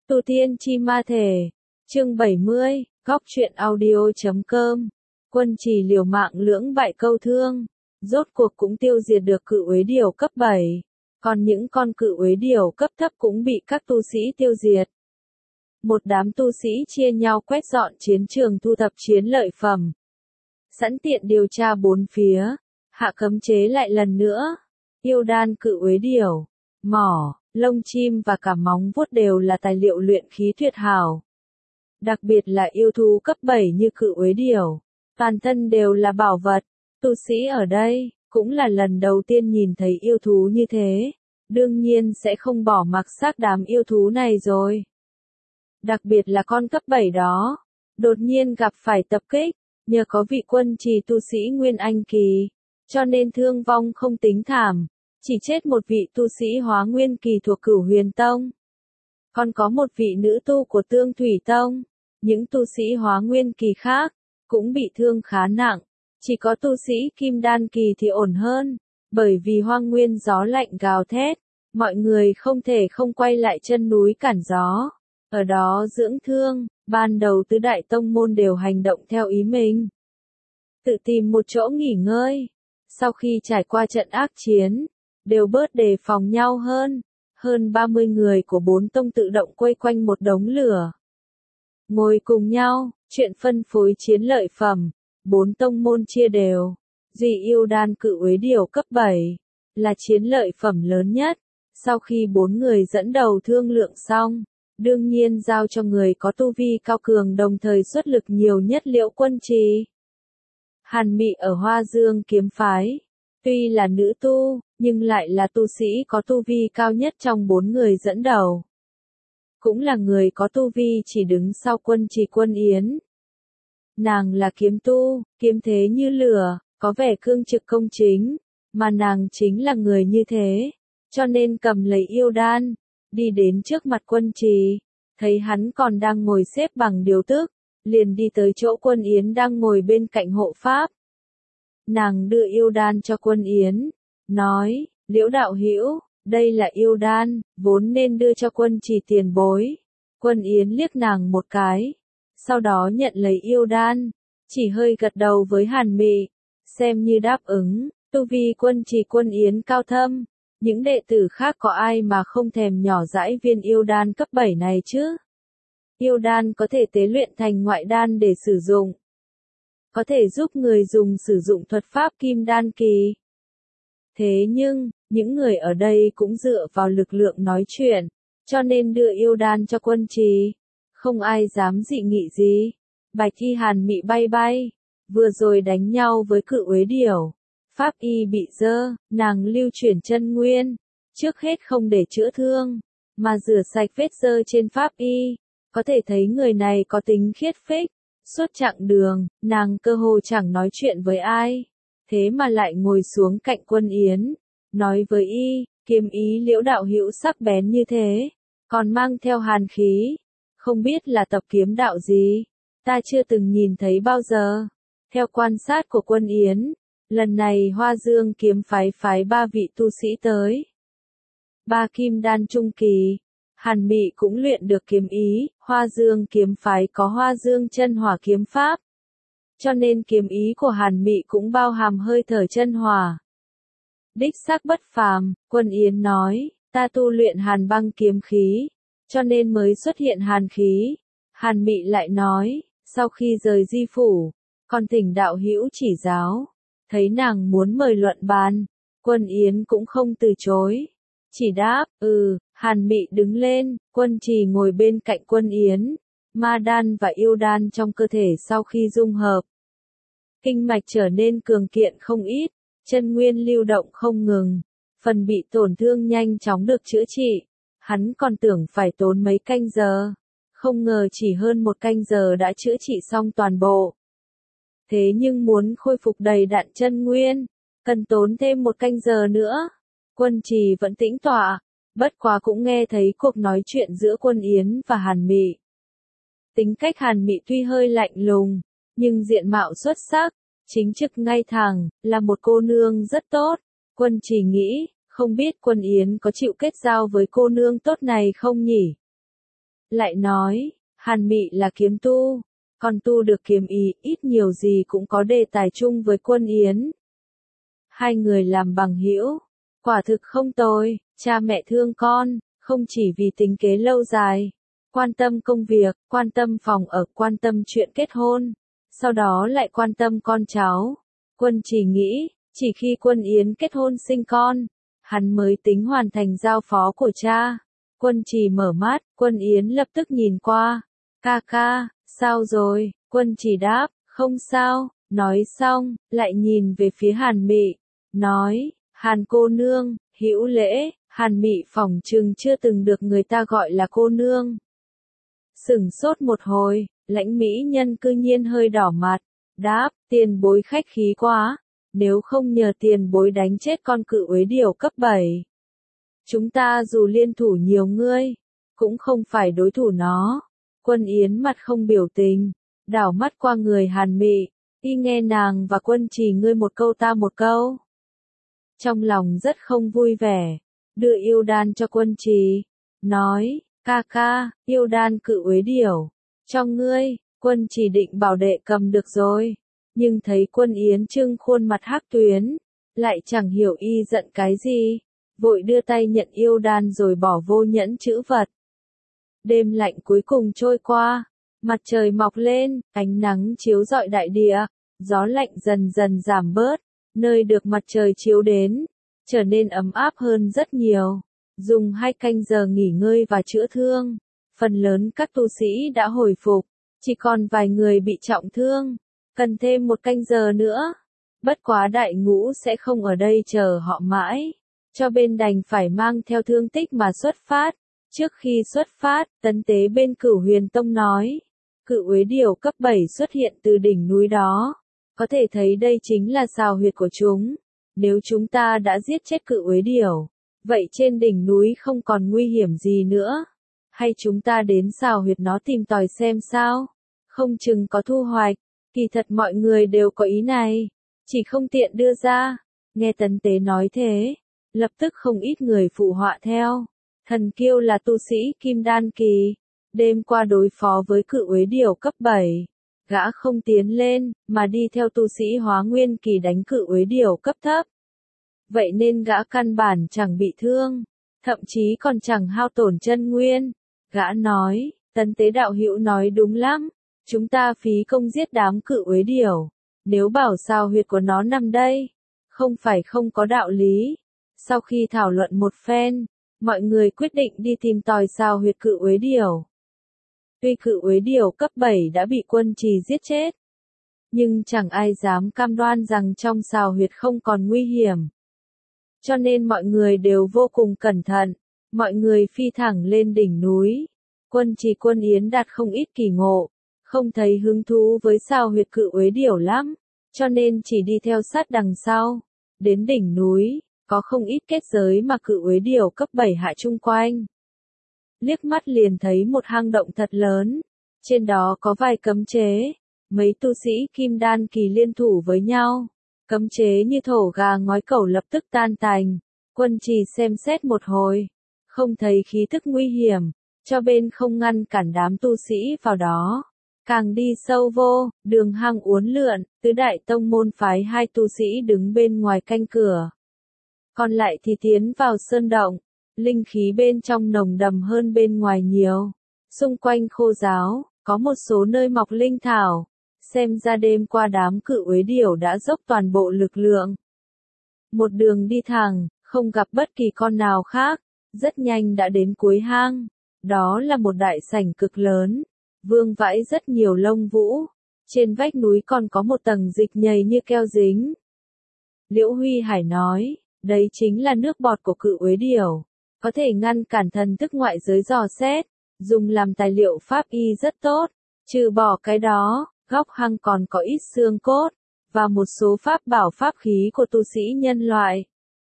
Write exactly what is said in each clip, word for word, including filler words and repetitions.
Tu Tiên Chi Ma Thể, chương bảy mươi, góc truyện audio chấm com. Quân Trì liều mạng lưỡng bại câu thương, rốt cuộc cũng tiêu diệt được cự uế điểu cấp bảy, còn những con cự uế điểu cấp thấp cũng bị các tu sĩ tiêu diệt. Một đám tu sĩ chia nhau quét dọn chiến trường thu thập chiến lợi phẩm. Sẵn tiện điều tra bốn phía, hạ cấm chế lại lần nữa. Yêu đan cự uế điểu, mỏ, lông chim và cả móng vuốt đều là tài liệu luyện khí tuyệt hảo. Đặc biệt là yêu thú cấp bảy như cự uế điểu, toàn thân đều là bảo vật. Tu sĩ ở đây cũng là lần đầu tiên nhìn thấy yêu thú như thế, đương nhiên sẽ không bỏ mặc xác đám yêu thú này rồi. Đặc biệt là con cấp bảy đó, đột nhiên gặp phải tập kích, nhờ có vị quân trì tu sĩ Nguyên Anh kỳ, cho nên thương vong không tính thảm, chỉ chết một vị tu sĩ Hóa Nguyên kỳ thuộc Cửu Huyền Tông. Còn có một vị nữ tu của Tương Thủy Tông, những tu sĩ Hóa Nguyên kỳ khác cũng bị thương khá nặng, chỉ có tu sĩ Kim Đan kỳ thì ổn hơn, bởi vì hoang nguyên gió lạnh gào thét, mọi người không thể không quay lại chân núi cản gió, ở đó dưỡng thương. Ban đầu tứ đại tông môn đều hành động theo ý mình, tự tìm một chỗ nghỉ ngơi. Sau khi trải qua trận ác chiến, đều bớt đề phòng nhau hơn. Hơn ba mươi người của bốn tông tự động quây quanh một đống lửa, ngồi cùng nhau, chuyện phân phối chiến lợi phẩm. Bốn tông môn chia đều, duy yêu đan cự uế điểu cấp bảy là chiến lợi phẩm lớn nhất. Sau khi bốn người dẫn đầu thương lượng xong, đương nhiên giao cho người có tu vi cao cường đồng thời xuất lực nhiều nhất Liễu Quân Trì. Hàn Mị ở Hoa Dương kiếm phái, tuy là nữ tu, nhưng lại là tu sĩ có tu vi cao nhất trong bốn người dẫn đầu. Cũng là người có tu vi chỉ đứng sau Quân Trì Quân Yến. Nàng là kiếm tu, kiếm thế như lửa, có vẻ cương trực công chính, mà nàng chính là người như thế, cho nên cầm lấy yêu đan, đi đến trước mặt Quân Trì, thấy hắn còn đang ngồi xếp bằng điều tức, liền đi tới chỗ Quân Yến đang ngồi bên cạnh hộ pháp. Nàng đưa yêu đan cho Quân Yến, nói, Liễu đạo hữu, đây là yêu đan, vốn nên đưa cho Quân Trì tiền bối. Quân Yến liếc nàng một cái, sau đó nhận lấy yêu đan, chỉ hơi gật đầu với Hàn Mị, xem như đáp ứng. Tu vi Quân Trì Quân Yến cao thâm, những đệ tử khác có ai mà không thèm nhỏ dãi viên yêu đan cấp bảy này chứ? Yêu đan có thể tế luyện thành ngoại đan để sử dụng, có thể giúp người dùng sử dụng thuật pháp kim đan kỳ. Thế nhưng, những người ở đây cũng dựa vào lực lượng nói chuyện, cho nên đưa yêu đan cho Quân Trì, không ai dám dị nghị gì. Bạch y Hàn Mị bay bay, vừa rồi đánh nhau với cự uế điểu, pháp y bị dơ, nàng lưu chuyển chân nguyên, trước hết không để chữa thương, mà rửa sạch vết dơ trên pháp y, có thể thấy người này có tính khiết phích. Suốt chặng đường, nàng cơ hồ chẳng nói chuyện với ai, thế mà lại ngồi xuống cạnh Quân Yến, nói với y, kiếm ý Liễu đạo hữu sắc bén như thế, còn mang theo hàn khí, không biết là tập kiếm đạo gì, ta chưa từng nhìn thấy bao giờ. Theo quan sát của Quân Yến, lần này Hoa Dương kiếm phái phái ba vị tu sĩ tới. Ba kim đan trung kỳ, Hàn Mị cũng luyện được kiếm ý, Hoa Dương kiếm phái có Hoa Dương chân hỏa kiếm pháp, cho nên kiếm ý của Hàn Mị cũng bao hàm hơi thở chân hỏa. Đích xác bất phàm, Quân Yến nói, ta tu luyện hàn băng kiếm khí, cho nên mới xuất hiện hàn khí. Hàn Mị lại nói, sau khi rời Di phủ, còn thỉnh đạo hữu chỉ giáo. Thấy nàng muốn mời luận bàn, Quân Yến cũng không từ chối, chỉ đáp, ừ. Hàn Mị đứng lên, Quân Trì ngồi bên cạnh Quân Yến, ma đan và yêu đan trong cơ thể sau khi dung hợp, kinh mạch trở nên cường kiện không ít, chân nguyên lưu động không ngừng, phần bị tổn thương nhanh chóng được chữa trị. Hắn còn tưởng phải tốn mấy canh giờ, không ngờ chỉ hơn một canh giờ đã chữa trị xong toàn bộ. Thế nhưng muốn khôi phục đầy đặn chân nguyên, cần tốn thêm một canh giờ nữa. Quân Trì vẫn tĩnh tọa, bất quá cũng nghe thấy cuộc nói chuyện giữa Quân Yến và Hàn Mị. Tính cách Hàn Mị tuy hơi lạnh lùng, nhưng diện mạo xuất sắc, chính trực ngay thẳng, là một cô nương rất tốt. Quân Trì nghĩ, không biết Quân Yến có chịu kết giao với cô nương tốt này không nhỉ? lại nói, Hàn Mị là kiếm tu, còn tu được kiếm ý, ít nhiều gì cũng có đề tài chung với Quân Yến. Hai người làm bằng hữu, quả thực không tồi, cha mẹ thương con, không chỉ vì tính kế lâu dài, quan tâm công việc, quan tâm phòng ở, quan tâm chuyện kết hôn, sau đó lại quan tâm con cháu. Quân Chỉ nghĩ, chỉ khi Quân Yến kết hôn sinh con, hắn mới tính hoàn thành giao phó của cha. Quân Chỉ mở mắt, Quân Yến lập tức nhìn qua. Ca ca, sao rồi? Quân Chỉ đáp, không sao. Nói xong, lại nhìn về phía Hàn Mị, nói, Hàn cô nương, hữu lễ. Hàn Mị phỏng chừng chưa từng được người ta gọi là cô nương. Sửng sốt một hồi, lãnh mỹ nhân cư nhiên hơi đỏ mặt, đáp, tiền bối khách khí quá, nếu không nhờ tiền bối đánh chết con cự uế điểu cấp bảy. Chúng ta dù liên thủ nhiều ngươi, cũng không phải đối thủ nó. Quân Yến mặt không biểu tình, đảo mắt qua người Hàn Mị, y nghe nàng và Quân Chỉ ngươi một câu ta một câu. Trong lòng rất không vui vẻ, đưa yêu đan cho Quân Chỉ, nói, ca ca, yêu đan cự uế điểu, cho ngươi. Quân Chỉ định bảo đệ cầm được rồi, nhưng thấy Quân Yến trưng khuôn mặt hắc tuyến, lại chẳng hiểu y giận cái gì, vội đưa tay nhận yêu đan rồi bỏ vô nhẫn chữ vật. Đêm lạnh cuối cùng trôi qua, mặt trời mọc lên, ánh nắng chiếu rọi đại địa, gió lạnh dần dần giảm bớt, nơi được mặt trời chiếu đến, trở nên ấm áp hơn rất nhiều. Dùng hai canh giờ nghỉ ngơi và chữa thương, phần lớn các tu sĩ đã hồi phục, chỉ còn vài người bị trọng thương, cần thêm một canh giờ nữa. Bất quá đại ngũ sẽ không ở đây chờ họ mãi, cho bên đành phải mang theo thương tích mà xuất phát. Trước khi xuất phát, Tấn Tế bên Cửu Huyền Tông nói, cự uế điểu cấp bảy xuất hiện từ đỉnh núi đó, có thể thấy đây chính là sào huyệt của chúng. Nếu chúng ta đã giết chết cự uế điểu, vậy trên đỉnh núi không còn nguy hiểm gì nữa. Hay chúng ta đến sào huyệt nó tìm tòi xem sao? Không chừng có thu hoạch. Kỳ thật mọi người đều có ý này, chỉ không tiện đưa ra. Nghe Tấn Tế nói thế, lập tức không ít người phụ họa theo. Thần Kiêu là tu sĩ Kim Đan kỳ, đêm qua đối phó với cự uế điểu cấp bảy. Gã không tiến lên, mà đi theo tu sĩ Hóa Nguyên kỳ đánh cự uế điểu cấp thấp. Vậy nên gã căn bản chẳng bị thương, thậm chí còn chẳng hao tổn chân nguyên. Gã nói, Tấn Tế đạo hữu nói đúng lắm, chúng ta phí công giết đám cự uế điểu, nếu bảo sao huyệt của nó nằm đây, không phải không có đạo lý. Sau khi thảo luận một phen, mọi người quyết định đi tìm tòi sao huyệt cự uế điểu. Tuy cự uế điểu cấp bảy đã bị Quân Trì giết chết, nhưng chẳng ai dám cam đoan rằng trong sao huyệt không còn nguy hiểm. Cho nên mọi người đều vô cùng cẩn thận, mọi người phi thẳng lên đỉnh núi. Quân Trì Quân Yến đạt không ít kỳ ngộ, không thấy hứng thú với sao huyệt cự uế điểu lắm, cho nên chỉ đi theo sát đằng sau. Đến đỉnh núi, có không ít kết giới mà cự uế điểu cấp bảy hạ chung quanh. Liếc mắt liền thấy một hang động thật lớn, trên đó có vài cấm chế, mấy tu sĩ Kim Đan kỳ liên thủ với nhau. Cấm chế như thổ gà ngói cẩu lập tức tan tành. Quân Trì xem xét một hồi, không thấy khí thức nguy hiểm, cho bên không ngăn cản đám tu sĩ vào đó. Càng đi sâu vô, đường hang uốn lượn, tứ đại tông môn phái hai tu sĩ đứng bên ngoài canh cửa. Còn lại thì tiến vào sơn động, linh khí bên trong nồng đậm hơn bên ngoài nhiều. Xung quanh khô ráo, có một số nơi mọc linh thảo. Xem ra đêm qua đám cự uế điểu đã dốc toàn bộ lực lượng. Một đường đi thẳng, không gặp bất kỳ con nào khác, rất nhanh đã đến cuối hang. Đó là một đại sảnh cực lớn, vương vãi rất nhiều lông vũ. Trên vách núi còn có một tầng dịch nhầy như keo dính. Liễu Huy Hải nói, đấy chính là nước bọt của cự uế điểu, có thể ngăn cản thần thức ngoại giới dò xét, dùng làm tài liệu pháp y rất tốt. Trừ bỏ cái đó, góc hang còn có ít xương cốt, và một số pháp bảo pháp khí của tu sĩ nhân loại.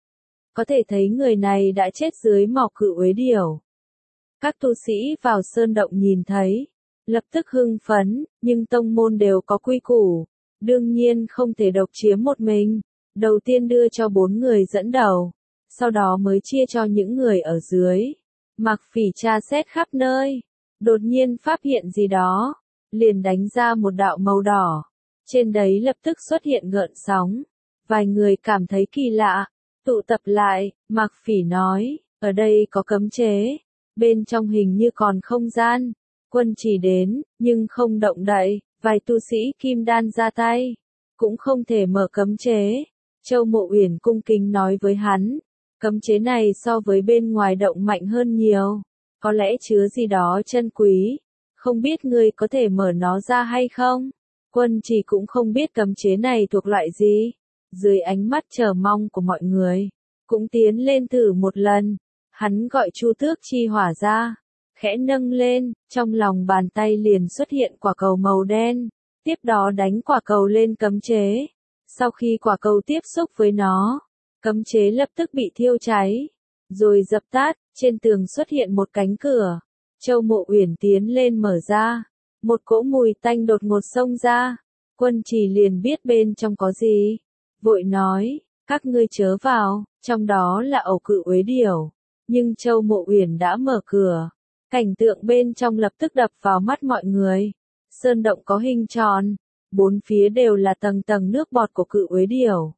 Có thể thấy người này đã chết dưới mỏ cự uế điểu. Các tu sĩ vào sơn động nhìn thấy, lập tức hưng phấn, nhưng tông môn đều có quy củ, đương nhiên không thể độc chiếm một mình. Đầu tiên đưa cho bốn người dẫn đầu, sau đó mới chia cho những người ở dưới. Mặc Phỉ tra xét khắp nơi, đột nhiên phát hiện gì đó, liền đánh ra một đạo màu đỏ. Trên đấy lập tức xuất hiện gợn sóng. Vài người cảm thấy kỳ lạ, tụ tập lại, Mạc Phỉ nói, ở đây có cấm chế, bên trong hình như còn không gian. Quân Chỉ đến, nhưng không động đậy, vài tu sĩ kim đan ra tay, cũng không thể mở cấm chế. Châu Mộ Uyển cung kính nói với hắn, cấm chế này so với bên ngoài động mạnh hơn nhiều, có lẽ chứa gì đó chân quý, không biết ngươi có thể mở nó ra hay không? Quân Chỉ cũng không biết cấm chế này thuộc loại gì, dưới ánh mắt chờ mong của mọi người, cũng tiến lên thử một lần. Hắn gọi Chu Tước Chi Hỏa ra, khẽ nâng lên, trong lòng bàn tay liền xuất hiện quả cầu màu đen, tiếp đó đánh quả cầu lên cấm chế. Sau khi quả cầu tiếp xúc với nó, cấm chế lập tức bị thiêu cháy, rồi dập tắt. Trên tường xuất hiện một cánh cửa, Châu Mộ Uyển tiến lên mở ra, một cỗ mùi tanh đột ngột xông ra. Quân Chỉ liền biết bên trong có gì, vội nói, các ngươi chớ vào, trong đó là ẩu cự uế điểu. Nhưng Châu Mộ Uyển đã mở cửa, cảnh tượng bên trong lập tức đập vào mắt mọi người. Sơn động có hình tròn, bốn phía đều là tầng tầng nước bọt của cự uế điểu.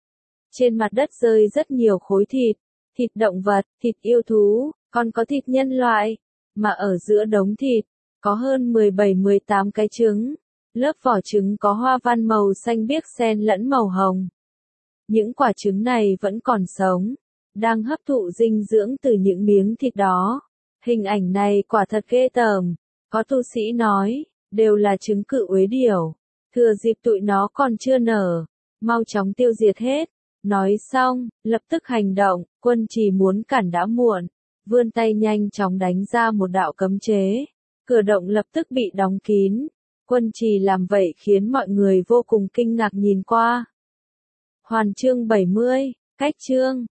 Trên mặt đất rơi rất nhiều khối thịt, thịt động vật, thịt yêu thú, còn có thịt nhân loại, mà ở giữa đống thịt, có hơn mười bảy mười tám cái trứng. Lớp vỏ trứng có hoa văn màu xanh biếc xen lẫn màu hồng. Những quả trứng này vẫn còn sống, đang hấp thụ dinh dưỡng từ những miếng thịt đó. Hình ảnh này quả thật ghê tởm, có tu sĩ nói, đều là trứng cự uế điểu, thừa dịp tụi nó còn chưa nở, mau chóng tiêu diệt hết. Nói xong, lập tức hành động. Quân Chỉ muốn cản đã muộn, vươn tay nhanh chóng đánh ra một đạo cấm chế, cửa động lập tức bị đóng kín. Quân Chỉ làm vậy khiến mọi người vô cùng kinh ngạc nhìn qua. Hoàn chương bảy mươi, cách chương